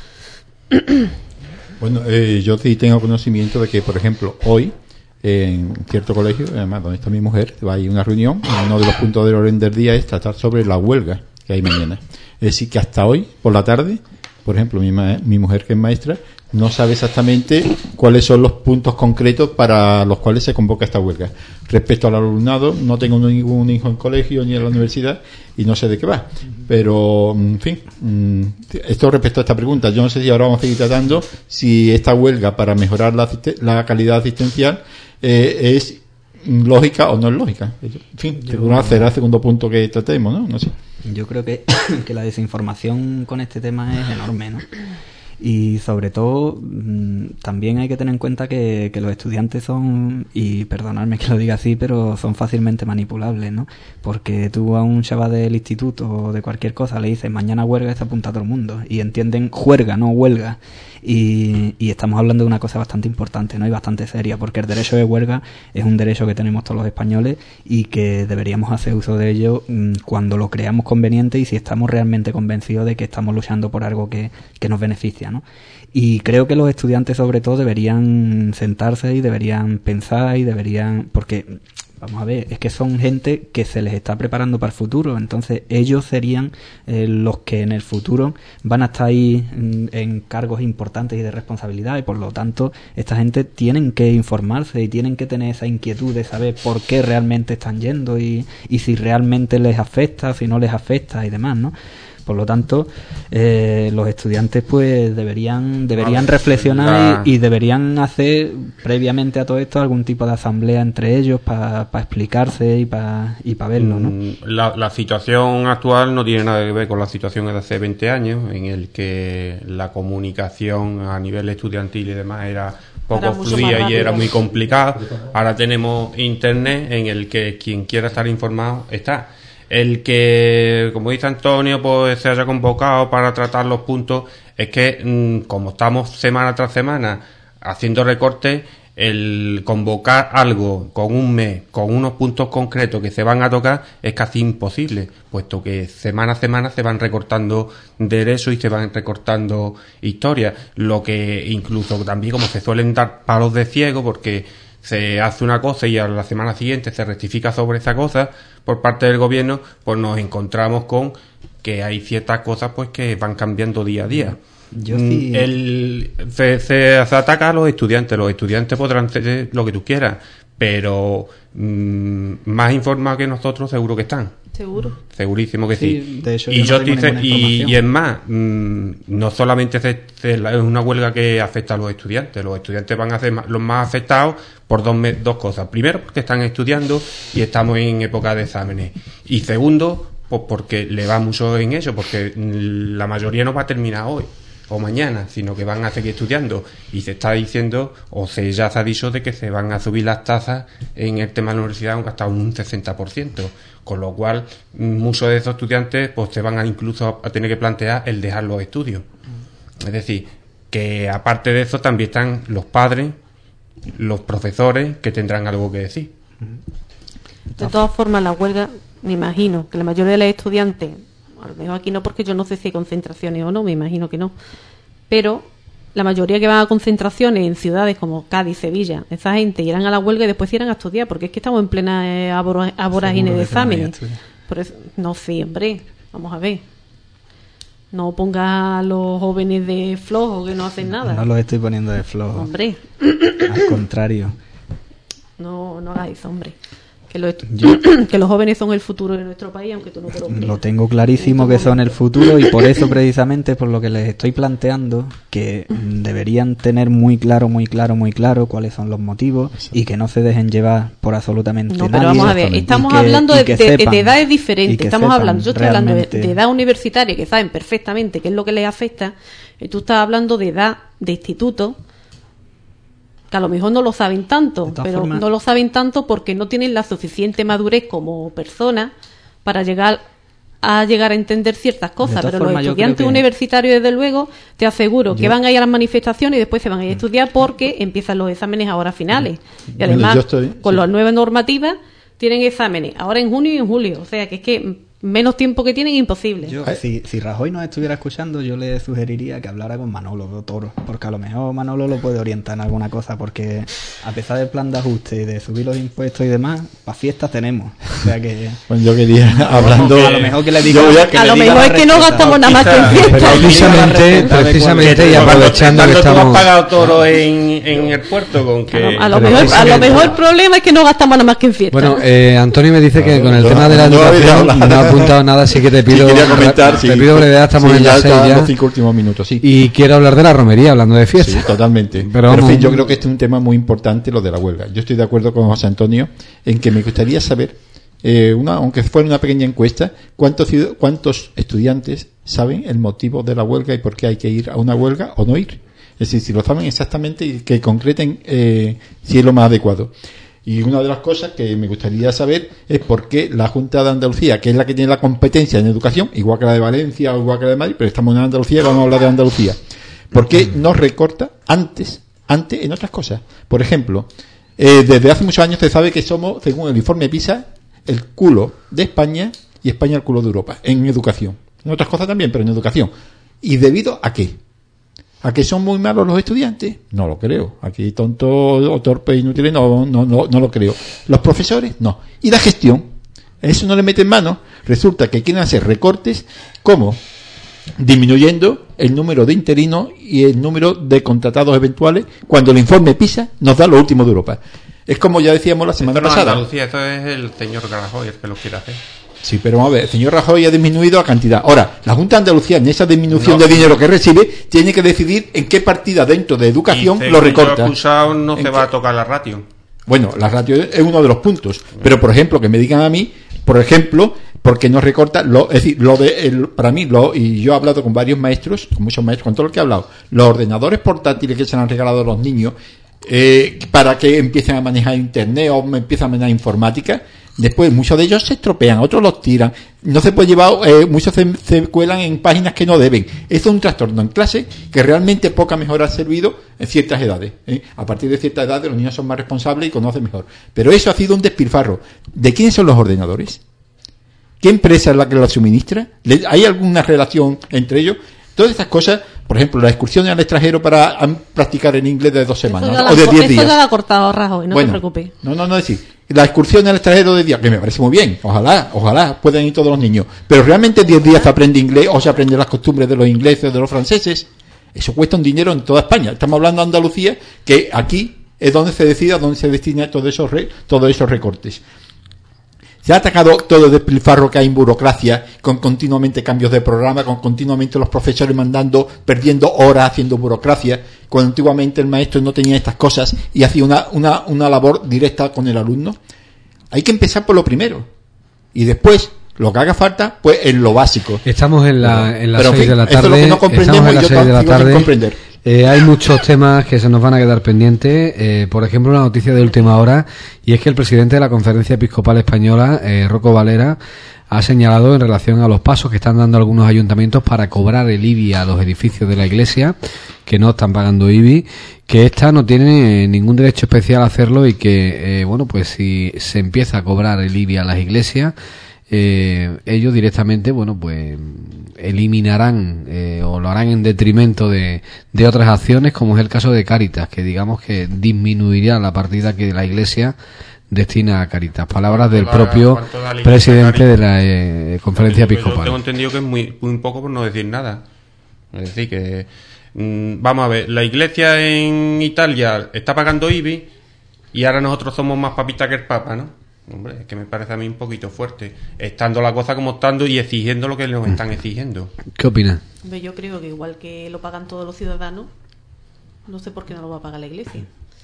Bueno, eh, yo sí tengo conocimiento de que, por ejemplo, hoy, en cierto colegio, además donde está mi mujer, va a ir una reunión, y uno de los puntos del orden del día es tratar sobre la huelga que hay mañana. Es decir, que hasta hoy, por la tarde, por ejemplo, mi, ma- mi mujer, que es maestra, no sabe exactamente cuáles son los puntos concretos para los cuales se convoca esta huelga. Respecto al alumnado, no tengo ningún hijo en colegio ni en la universidad y no sé de qué va. Pero, en fin, esto respecto a esta pregunta. Yo no sé si ahora vamos a seguir tratando si esta huelga para mejorar la, asist- la calidad asistencial eh, es lógica o no es lógica. En fin, según será el segundo punto que tratemos, ¿no? No sé. Yo creo que, que la desinformación con este tema es enorme, ¿no? Y sobre todo mmm, también hay que tener en cuenta que, que los estudiantes son, y perdonadme que lo diga así, pero son fácilmente manipulables, ¿no? Porque tú a un chaval del instituto o de cualquier cosa le dices mañana huelga, está apunta a todo el mundo y entienden juerga, no huelga. Y, y estamos hablando de una cosa bastante importante, ¿no? Y bastante seria, porque el derecho de huelga es un derecho que tenemos todos los españoles y que deberíamos hacer uso de ello mmm, cuando lo creamos conveniente y si estamos realmente convencidos de que estamos luchando por algo que, que nos beneficia, ¿no? Y creo que los estudiantes sobre todo deberían sentarse y deberían pensar y deberían, porque vamos a ver, es que son gente que se les está preparando para el futuro, entonces ellos serían eh, los que en el futuro van a estar ahí en, en cargos importantes y de responsabilidad, y por lo tanto esta gente tienen que informarse y tienen que tener esa inquietud de saber por qué realmente están yendo y, y si realmente les afecta, si no les afecta y demás, ¿no? Por lo tanto, eh, los estudiantes pues deberían deberían No, reflexionar la... y, y deberían hacer previamente a todo esto algún tipo de asamblea entre ellos para pa explicarse y para y pa verlo, ¿no? La, la situación actual no tiene nada que ver con la situación de hace veinte años, en el que la comunicación a nivel estudiantil y demás era poco fluida y era muy complicado. Ahora tenemos internet en el que quien quiera estar informado está. El que, como dice Antonio, pues se haya convocado para tratar los puntos, es que mmm, como estamos semana tras semana haciendo recortes, el convocar algo con un mes, con unos puntos concretos que se van a tocar, es casi imposible, puesto que semana a semana se van recortando derechos y se van recortando historias, lo que incluso también como se suelen dar palos de ciego, porque se hace una cosa y a la semana siguiente se rectifica sobre esa cosa por parte del gobierno, pues nos encontramos con que hay ciertas cosas pues que van cambiando día a día. Yo sí. El, se, se, se ataca a los estudiantes. Los estudiantes podrán hacer lo que tú quieras, pero mmm, más informados que nosotros seguro que están. Seguro. Segurísimo que sí. sí. De hecho, y yo yo no dice, y, y es más, mmm, no solamente se, se, es una huelga que afecta a los estudiantes. Los estudiantes van a ser más, los más afectados por dos, dos cosas. Primero, porque están estudiando y estamos en época de exámenes. Y segundo, pues porque le va mucho en ello, porque la mayoría no va a terminar hoy o mañana, sino que van a seguir estudiando, y se está diciendo, o se ya se ha dicho, de que se van a subir las tasas en el tema de la universidad hasta un sesenta por ciento, con lo cual muchos de esos estudiantes pues se van a incluso a tener que plantear el dejar los estudios. Es decir, que aparte de eso también están los padres, los profesores, que tendrán algo que decir. De todas formas, la huelga, me imagino que la mayoría de los estudiantes, a lo mejor aquí no, porque yo no sé si hay concentraciones o no, me imagino que no, pero la mayoría que van a concentraciones en ciudades como Cádiz, Sevilla, esa gente irán a la huelga y después irán a estudiar, porque es que estamos en plena eh, vorágine de exámenes. Por eso, no sé, hombre, vamos a ver. No pongas a los jóvenes de flojo que no hacen nada. No los estoy poniendo de flojo. Hombre. Al contrario. No, no hagas eso, hombre. Que los, Yo, que los jóvenes son el futuro de nuestro país, aunque tú no te lo creas. Lo tengo clarísimo que son el futuro, y por eso precisamente por lo que les estoy planteando que deberían tener muy claro, muy claro, muy claro cuáles son los motivos y que no se dejen llevar por absolutamente no, nadie. Pero vamos a ver, estamos que, hablando de, de, sepan, de edades diferentes. Estamos hablando, yo estoy hablando de, realmente... de edad universitaria, que saben perfectamente qué es lo que les afecta, y tú estás hablando de edad de instituto, que a lo mejor no lo saben tanto, pero formas... no lo saben tanto porque no tienen la suficiente madurez como personas para llegar a llegar a entender ciertas cosas. Pero formas, los estudiantes que... universitarios, desde luego, te aseguro yo... que van a ir a las manifestaciones y después se van a ir a estudiar porque empiezan los exámenes ahora finales. Y además, bueno, estoy... con sí. las nuevas normativas, tienen exámenes ahora en junio y en julio. O sea, que es que menos tiempo que tienen, imposible. Yo, si, si Rajoy nos estuviera escuchando, yo le sugeriría que hablara con Manolo de Toro, porque a lo mejor Manolo lo puede orientar en alguna cosa, porque a pesar del plan de ajuste y de subir los impuestos y demás, para fiestas tenemos. O sea que... Bueno, yo quería, hablando... A lo mejor que le diga... Que a le lo diga mejor es que no gastamos nada más que en fiestas. Precisamente, precisamente, y aprovechando que estamos... Tú has pagado toro en, en el puerto con que... A lo, a lo, mejor, a lo mejor el problema es que no gastamos nada más que en fiestas. Bueno, eh, Antonio me dice que con el tema de la educación no apuntado nada, así que te pido, sí, comentar, sí, te pido brevedad, estamos sí, en las seis ya. Los cinco últimos minutos, sí. Y quiero hablar de la romería, hablando de fiesta. Sí, totalmente. Pero, Pero en fin, yo creo que este es un tema muy importante, lo de la huelga. Yo estoy de acuerdo con José Antonio en que me gustaría saber, eh, una, aunque fuera una pequeña encuesta, cuántos, cuántos estudiantes saben el motivo de la huelga y por qué hay que ir a una huelga o no ir. Es decir, si lo saben exactamente y que concreten eh, si es lo más adecuado. Y una de las cosas que me gustaría saber es por qué la Junta de Andalucía, que es la que tiene la competencia en educación, igual que la de Valencia o igual que la de Madrid, pero estamos en Andalucía, vamos a hablar de Andalucía, ¿por qué no recorta antes, antes en otras cosas? Por ejemplo, eh, desde hace muchos años se sabe que somos, según el informe PISA, el culo de España y España el culo de Europa, en educación. En otras cosas también, pero en educación. ¿Y debido a qué? ¿A que son muy malos los estudiantes? No lo creo. Aquí tontos o torpes inútiles no, no, no, no lo creo. ¿Los profesores? No. ¿Y la gestión? ¿Eso no le mete en mano? Resulta que quieren hacer recortes, ¿cómo? Disminuyendo el número de interinos y el número de contratados eventuales cuando el informe PISA nos da lo último de Europa. Es como ya decíamos la semana esto no pasada. Andalucía, esto es el señor Rajoy el que lo quiere hacer. Sí, pero vamos a ver, el señor Rajoy ha disminuido la cantidad. Ahora, la Junta de Andalucía, en esa disminución no. de dinero que recibe, tiene que decidir en qué partida dentro de educación lo recorta. Expulsado no se qué? va a tocar la ratio. Bueno, la ratio es uno de los puntos. Pero, por ejemplo, que me digan a mí, por ejemplo, porque no recorta, lo, es decir, lo de el, para mí, lo, y yo he hablado con varios maestros, con muchos maestros, con todo lo que he hablado, los ordenadores portátiles que se han regalado a los niños, eh, para que empiecen a manejar internet o empiecen a manejar informática, después muchos de ellos se estropean, otros los tiran, no se puede llevar, eh, muchos se, se cuelan en páginas que no deben. Eso es un trastorno en clase que realmente poca mejora ha servido en ciertas edades, ¿eh? A partir de ciertas edades los niños son más responsables y conocen mejor. Pero eso ha sido un despilfarro. ¿De quiénes son los ordenadores? ¿Qué empresa es la que los suministra? ¿Hay alguna relación entre ellos? Todas estas cosas, por ejemplo, las excursiones al extranjero para practicar en inglés de dos semanas la, o de diez días. Eso ya lo ha cortado Rajoy, no bueno, te preocupes. No, no, no, es decir, la excursión al extranjero de diez días, que me parece muy bien, ojalá, ojalá puedan ir todos los niños, pero realmente diez días se aprende inglés o se aprende las costumbres de los ingleses, de los franceses. Eso cuesta un dinero en toda España. Estamos hablando de Andalucía, que aquí es donde se decida, donde se destina todos esos, re, todos esos recortes. Se ha atacado todo el despilfarro que hay en burocracia, con continuamente cambios de programa, con continuamente los profesores mandando, perdiendo horas haciendo burocracia, cuando antiguamente el maestro no tenía estas cosas y hacía una, una, una labor directa con el alumno. Hay que empezar por lo primero. Y después, lo que haga falta, pues en lo básico. Estamos en la, en las Pero, seis en fin, de la tarde. Esto es lo que no comprendemos Estamos en las y yo seis de la sigo sin tarde. comprender. Eh, hay muchos temas que se nos van a quedar pendientes. Eh, por ejemplo, una noticia de última hora, y es que el presidente de la Conferencia Episcopal Española, eh, Rocco Valera, ha señalado en relación a los pasos que están dando algunos ayuntamientos para cobrar el I B I a los edificios de la Iglesia, que no están pagando I B I, que ésta no tiene ningún derecho especial a hacerlo y que, eh, bueno, pues si se empieza a cobrar el I B I a las iglesias, eh, ellos directamente, bueno, pues eliminarán eh, o lo harán en detrimento de, de otras acciones, como es el caso de Cáritas, que digamos que disminuiría la partida que la Iglesia destina a Cáritas. Palabras del propio presidente de la eh, Conferencia Episcopal. Yo tengo entendido que es muy, muy poco por no decir nada. Es decir, que mmm, vamos a ver, la Iglesia en Italia está pagando I B I y ahora nosotros somos más papistas que el Papa, ¿no? Hombre, es que me parece a mí un poquito fuerte, estando la cosa como estando y exigiendo lo que nos están exigiendo. ¿Qué opinas? Yo creo que igual que lo pagan todos los ciudadanos, no sé por qué no lo va a pagar la Iglesia.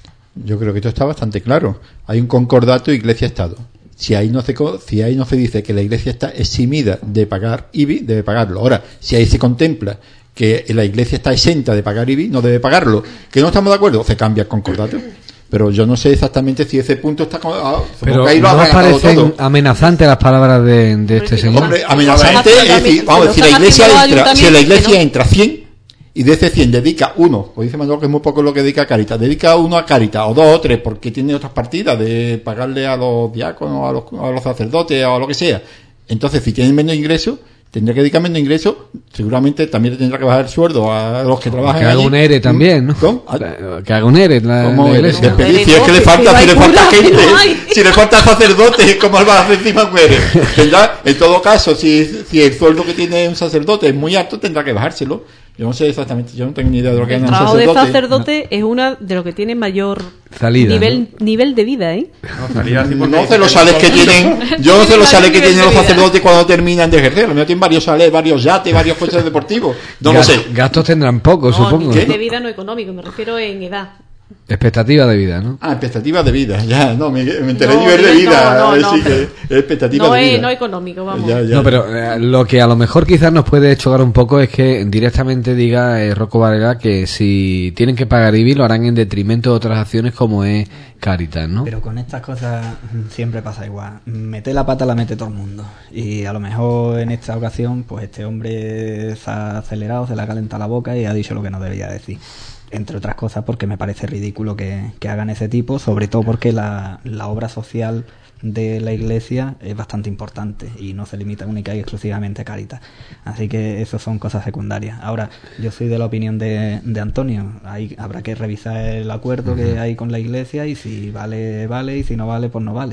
Yo creo que esto está bastante claro. Hay un concordato Iglesia-Estado. Si ahí no se, si ahí no se dice que la Iglesia está eximida de pagar I B I, debe pagarlo. Ahora, si ahí se contempla que la Iglesia está exenta de pagar I B I, no debe pagarlo. ¿Que no estamos de acuerdo? Se cambia el concordato. Pero yo no sé exactamente si ese punto está... Ah, pero ahí lo ¿no os parecen todo. amenazantes las palabras de, de este señor? Hombre, amenazante es decir, vamos, si la Iglesia entra, si la Iglesia entra cien y de ese cien dedica uno, pues dice Manuel que es muy poco lo que dedica a Cáritas, dedica uno a Cáritas, o dos o tres, porque tiene otras partidas de pagarle a los diáconos, a los, a los sacerdotes, o a lo que sea. Entonces, si tienen menos ingresos, tendrá que dedicar menos ingresos, seguramente también tendrá que bajar el sueldo a los que trabajan que haga allí. un E R E también, ¿no? ¿Cómo? Que haga un E R E la, la iglesia. No, si es que le falta, si le falta gente, si le falta sacerdote, ¿cómo va a hacer encima un E R E? Tendrá, en todo caso, si, si el sueldo que tiene un sacerdote es muy alto, tendrá que bajárselo. Yo no sé exactamente, yo no tengo ni idea de lo que gana un sacerdote. El trabajo de sacerdote no. es una de lo que tiene mayor salida, nivel ¿no? nivel de vida, ¿eh? No, salida, sí, no sé los sales que tienen, yo no sé los sales que tienen los sacerdotes cuando terminan de ejercer. Lo mío tienen varios sales, varios yates, varios coches deportivos. No lo sé. Gastos tendrán pocos, no, supongo. Nivel de vida no económico, me refiero en edad. Expectativa de vida, ¿no? Ah, expectativa de vida, ya, no, me, me enteré no, nivel de vida, no, no, sí, no, que es expectativa no de vida. Es, no económico, vamos. Ya, ya, no, pero eh, lo que a lo mejor quizás nos puede chocar un poco es que directamente diga eh, Rocco Valera que si tienen que pagar I B I lo harán en detrimento de otras acciones como es Cáritas, ¿no? Pero con estas cosas siempre pasa igual. Mete la pata la mete todo el mundo. Y a lo mejor en esta ocasión, pues este hombre se ha acelerado, se le ha calentado la boca y ha dicho lo que no debía decir. Entre otras cosas porque me parece ridículo que, que hagan ese tipo, sobre todo porque la, la obra social de la Iglesia es bastante importante y no se limita única y exclusivamente a Cáritas. Así que eso son cosas secundarias. Ahora, yo soy de la opinión de, de Antonio. Hay, habrá que revisar el acuerdo uh-huh. que hay con la Iglesia y si vale, vale, y si no vale, pues no vale.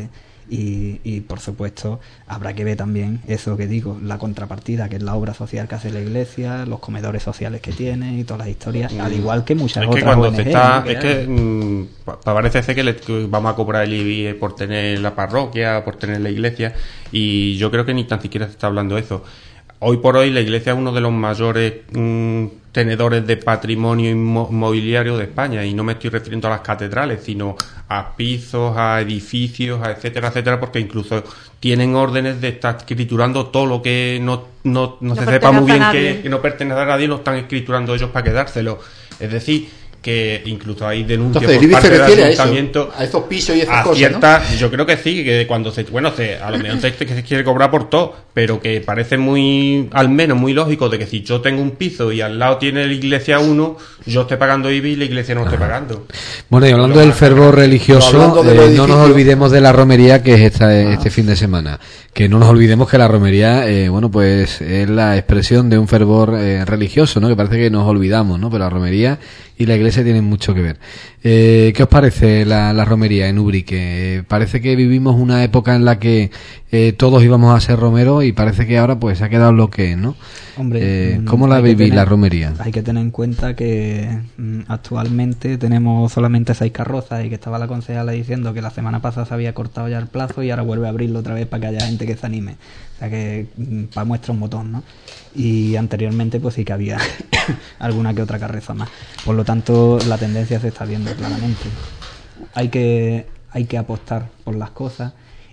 Y, y por supuesto habrá que ver también eso que digo, la contrapartida, que es la obra social que hace la iglesia, los comedores sociales que tiene y todas las historias, al igual que muchas es otras que cuando O N G, se está, ¿no? que es que mmm, parece ser que, le, que vamos a cobrar el I B I por tener la parroquia, por tener la iglesia, y yo creo que ni tan siquiera se está hablando de eso. Hoy por hoy la iglesia es uno de los mayores mmm, tenedores de patrimonio inmobiliario de España, y no me estoy refiriendo a las catedrales, sino a pisos, a edificios, a etcétera, etcétera, porque incluso tienen órdenes de estar escriturando todo lo que no, no, no, no se sepa muy bien que, que no pertenece a nadie, lo están escriturando ellos para quedárselo. Es decir, que incluso hay denuncias Entonces, por parte del ayuntamiento a, eso, a esos pisos y esas a cosas, cierta, ¿no? Yo creo que sí, que cuando se, bueno, se, a lo mejor se, que se quiere cobrar por todo, pero que parece muy, al menos muy lógico, de que si yo tengo un piso y al lado tiene la iglesia uno, yo estoy pagando I B I y la iglesia no esté pagando. Bueno, y hablando del fervor religioso, de eh, no nos olvidemos de la romería que es esta, ah. este fin de semana. Que no nos olvidemos que la romería, eh, bueno, pues es la expresión de un fervor eh, religioso, ¿no? Que parece que nos olvidamos, ¿no? Pero la romería y la iglesia tienen mucho que ver. Eh, ¿Qué os parece la, la romería en Ubrique? Eh, parece que vivimos una época en la que eh, todos íbamos a ser romeros y parece que ahora pues ha quedado lo que es, ¿no? Hombre, eh, ¿cómo la vivís la romería? Hay que tener en cuenta que mm, actualmente tenemos solamente seis carrozas y que estaba la concejala diciendo que la semana pasada se había cortado ya el plazo y ahora vuelve a abrirlo otra vez para que haya gente que se anime. O sea que mm, para muestra un botón, ¿no? Y anteriormente pues sí que había alguna que otra carreza más. Por lo tanto, la tendencia se está viendo claramente. Hay que, hay que apostar por las cosas.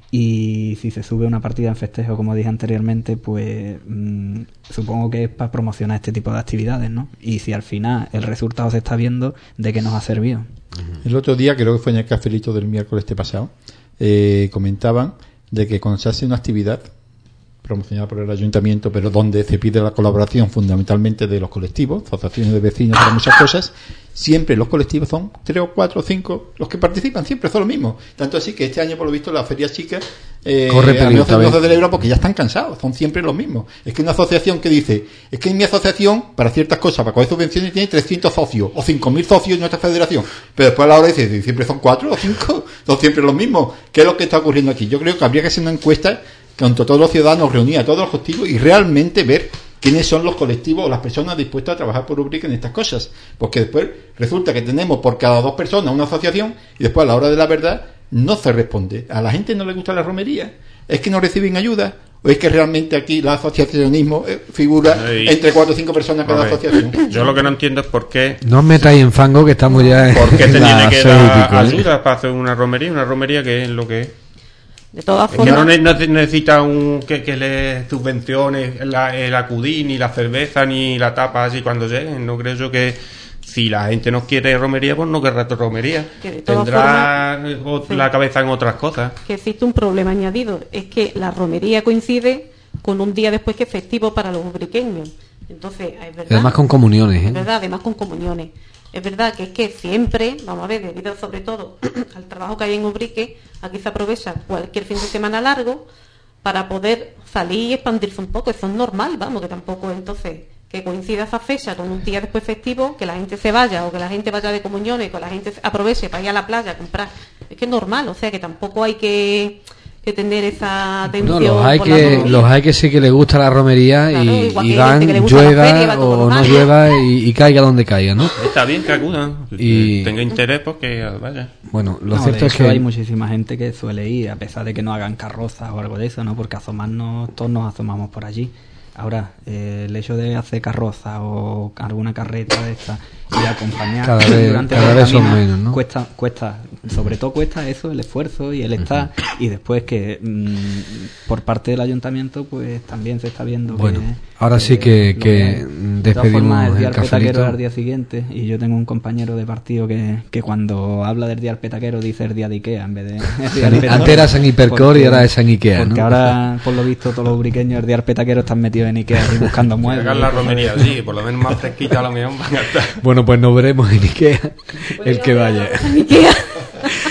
Y si se sube una partida en festejo, como dije anteriormente, pues mmm, supongo que es para promocionar este tipo de actividades, ¿no? Y si al final el resultado se está viendo, ¿de qué nos ha servido? El otro día, creo que fue en el cafelito del miércoles este pasado, eh, comentaban de que cuando se hace una actividad promocionada por el ayuntamiento, pero donde se pide la colaboración fundamentalmente de los colectivos, asociaciones de vecinos, para muchas cosas, siempre los colectivos son tres o cuatro o cinco los que participan, siempre son los mismos. Tanto así que este año, por lo visto, la feria chica eh, corre peligro del Ebro, porque ya están cansados, son siempre los mismos. Es que una asociación que dice, es que en mi asociación, para ciertas cosas, para coger subvenciones, tiene trescientos socios o cinco mil socios en nuestra federación, pero después a la hora dice, siempre son cuatro o cinco, son siempre los mismos. ¿Qué es lo que está ocurriendo aquí? Yo creo que habría que hacer una encuesta con todos los ciudadanos, reunir a todos los colectivos y realmente ver quiénes son los colectivos o las personas dispuestas a trabajar por Ubrique en estas cosas, porque después resulta que tenemos por cada dos personas una asociación y después a la hora de la verdad no se responde. A la gente no le gusta la romería, es que no reciben ayuda, o es que realmente aquí el asociacionismo figura Ay. entre cuatro o cinco personas cada asociación. Yo lo que no entiendo es por qué no os metáis en fango, que estamos ya en ¿por qué se la tiene que dar ayuda para hacer una romería? Una romería que es lo que es. De todas es formas, que no, ne- no necesita un que, que le subvenciones la, el acudir, ni la cerveza, ni la tapa así cuando lleguen. No creo yo que si la gente no quiere romería, pues no querrá romería. Que de todas Tendrá formas, o, la cabeza en otras cosas. Que existe un problema añadido, es que la romería coincide con un día después que es festivo para los ubriqueños. Entonces, es verdad. Además con comuniones, ¿eh? Es verdad, además con comuniones. Es verdad que es que siempre, vamos a ver, debido sobre todo al trabajo que hay en Ubrique, aquí se aprovecha cualquier fin de semana largo para poder salir y expandirse un poco. Eso es normal, vamos, que tampoco entonces que coincida esa fecha con un día después festivo, que la gente se vaya o que la gente vaya de comuniones, que la gente aproveche para ir a la playa a comprar. Es que es normal, o sea que tampoco hay que... que tener esa atención. No, los hay que los hay que sí que les gusta la romería, claro, y, y van, llueva feria, o no llueva y, y caiga donde caiga, ¿no? Está bien que acudan, y tenga interés porque vaya. Bueno, lo no, cierto es que hay muchísima gente que suele ir, a pesar de que no hagan carrozas o algo de eso, ¿no? Porque asomarnos, todos nos asomamos por allí. Ahora, eh, el hecho de hacer carroza o alguna carreta de esta y acompañar cada vez, durante cada el vez camino, son menos, ¿no? cuesta, cuesta, sobre todo cuesta eso, el esfuerzo y el estar, uh-huh. y después que mmm, por parte del ayuntamiento pues también se está viendo bueno, que, ahora que, sí que, que de despedimos formas, el día el del petaquero cafelito. al día siguiente, y yo tengo un compañero de partido que, que cuando habla del día del petaquero dice el día de Ikea en vez de el día del antes era San Hipercor y ahora es San Ikea, porque ¿no? ahora por lo visto todos los ubriqueños el día del petaquero están metidos en Ikea y buscando muebles. Hagan la romería, sí, por lo menos más fresquita a lo mejor van a estar. Bueno, pues nos veremos en Ikea el que vaya.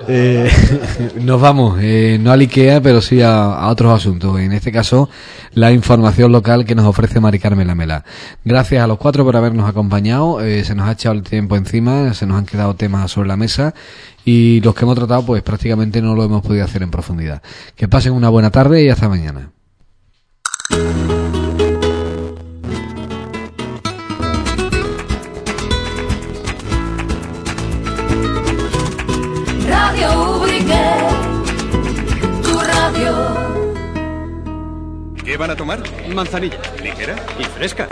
Eh, nos vamos, eh, no al IKEA, pero sí a, a otros asuntos. En este caso, la información local que nos ofrece Mari Carmen Lamela. Gracias a los cuatro por habernos acompañado. Eh, se nos ha echado el tiempo encima, se nos han quedado temas sobre la mesa y los que hemos tratado, pues prácticamente no lo hemos podido hacer en profundidad. Que pasen una buena tarde y hasta mañana. Radio Ubrique, tu radio. ¿Qué van a tomar? Manzanilla. ¿Ligera? Y fresca.